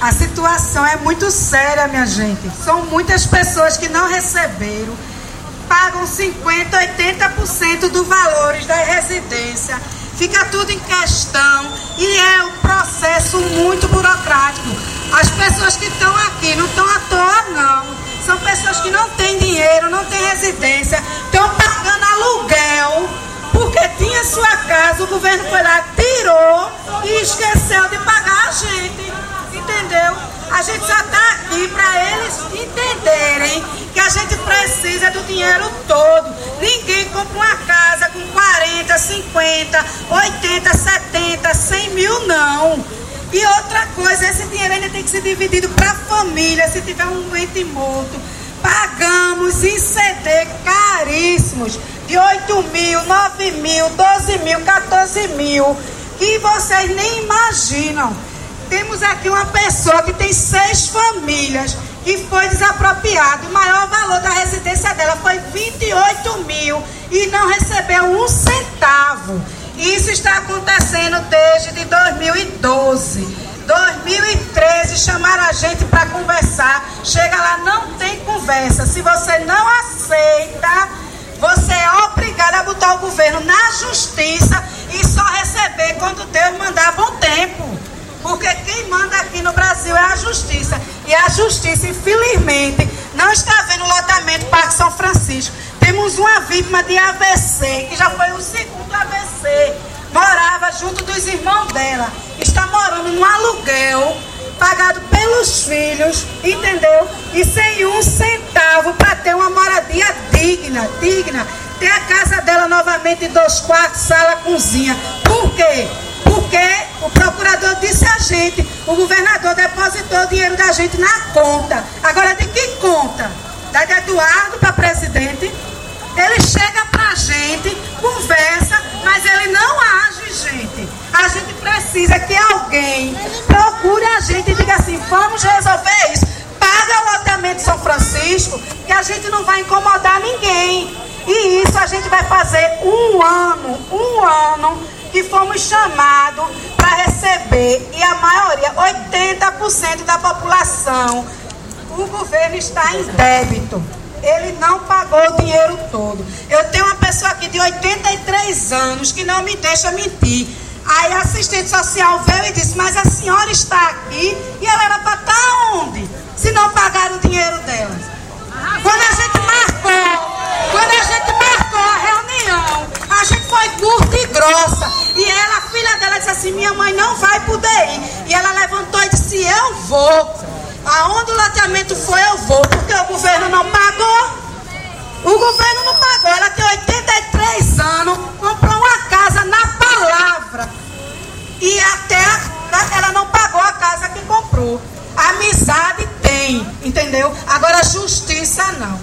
A situação é muito séria, minha gente. São muitas pessoas que não receberam, pagam 50%, 80% dos valores da residência. Fica tudo em questão e é um processo muito burocrático. As pessoas que estão aqui não estão à toa, não. São pessoas que não têm dinheiro, não têm residência, estão pagando aluguel, porque tinha sua casa, o governo foi lá, tirou e esqueceu de pagar a gente, entendeu? A gente só está aqui para eles entenderem que a gente precisa do dinheiro todo. Ninguém compra uma casa com 40, 50, 80, 70, 100 mil, não. E outra coisa, esse dinheiro ainda tem que ser dividido para a família, se tiver um doente morto. Pagamos em CD caríssimos, de 8 mil, 9 mil, 12 mil, 14 mil, que vocês nem imaginam. Temos aqui uma pessoa que tem 6 famílias, que foi desapropriado. O maior valor da residência dela foi 28 mil e não recebeu um centavo. Isso está acontecendo desde 2012. 2013 chamaram a gente para conversar. Chega lá, não tem conversa. Se você não aceita, você é obrigado a botar o governo na justiça e só receber quando Deus mandar bom tempo. Porque quem manda aqui no Brasil é a justiça. E a justiça, infelizmente, não está vendo o lotamento Parque São Francisco. Temos uma vítima de AVC, que já foi o segundo AVC. Morava junto dos irmãos dela. Está morando num aluguel, pagado pelos filhos, entendeu? E sem um centavo para ter uma moradia digna. Ter a casa dela novamente em 2 quartos, sala, cozinha. Por quê? Porque o procurador disse a gente, o governador depositou o dinheiro da gente na conta. Agora, de que conta? Da de Eduardo para presidente? Ele chega pra gente, conversa, mas ele não age, gente. A gente precisa que alguém procure a gente e diga assim, vamos resolver isso. Paga o lotamento São Francisco, que a gente não vai incomodar ninguém. E isso a gente vai fazer um ano que fomos chamados para receber. E a maioria, 80% da população, o governo está em débito. Ele não pagou o dinheiro todo. Eu tenho uma pessoa aqui de 83 anos que não me deixa mentir. Aí a assistente social veio e disse, mas a senhora está aqui e ela era para estar onde? Se não pagaram o dinheiro dela. Quando a gente marcou a reunião, a gente foi curta e grossa. E ela, a filha dela, disse assim, minha mãe não vai poder ir. E ela levantou e disse, eu vou. Aonde o loteamento foi, eu vou, porque o governo não pagou. O governo não pagou. Ela tem 83 anos, comprou uma casa na palavra. E até ela não pagou a casa que comprou. Amizade tem, entendeu? Agora justiça não.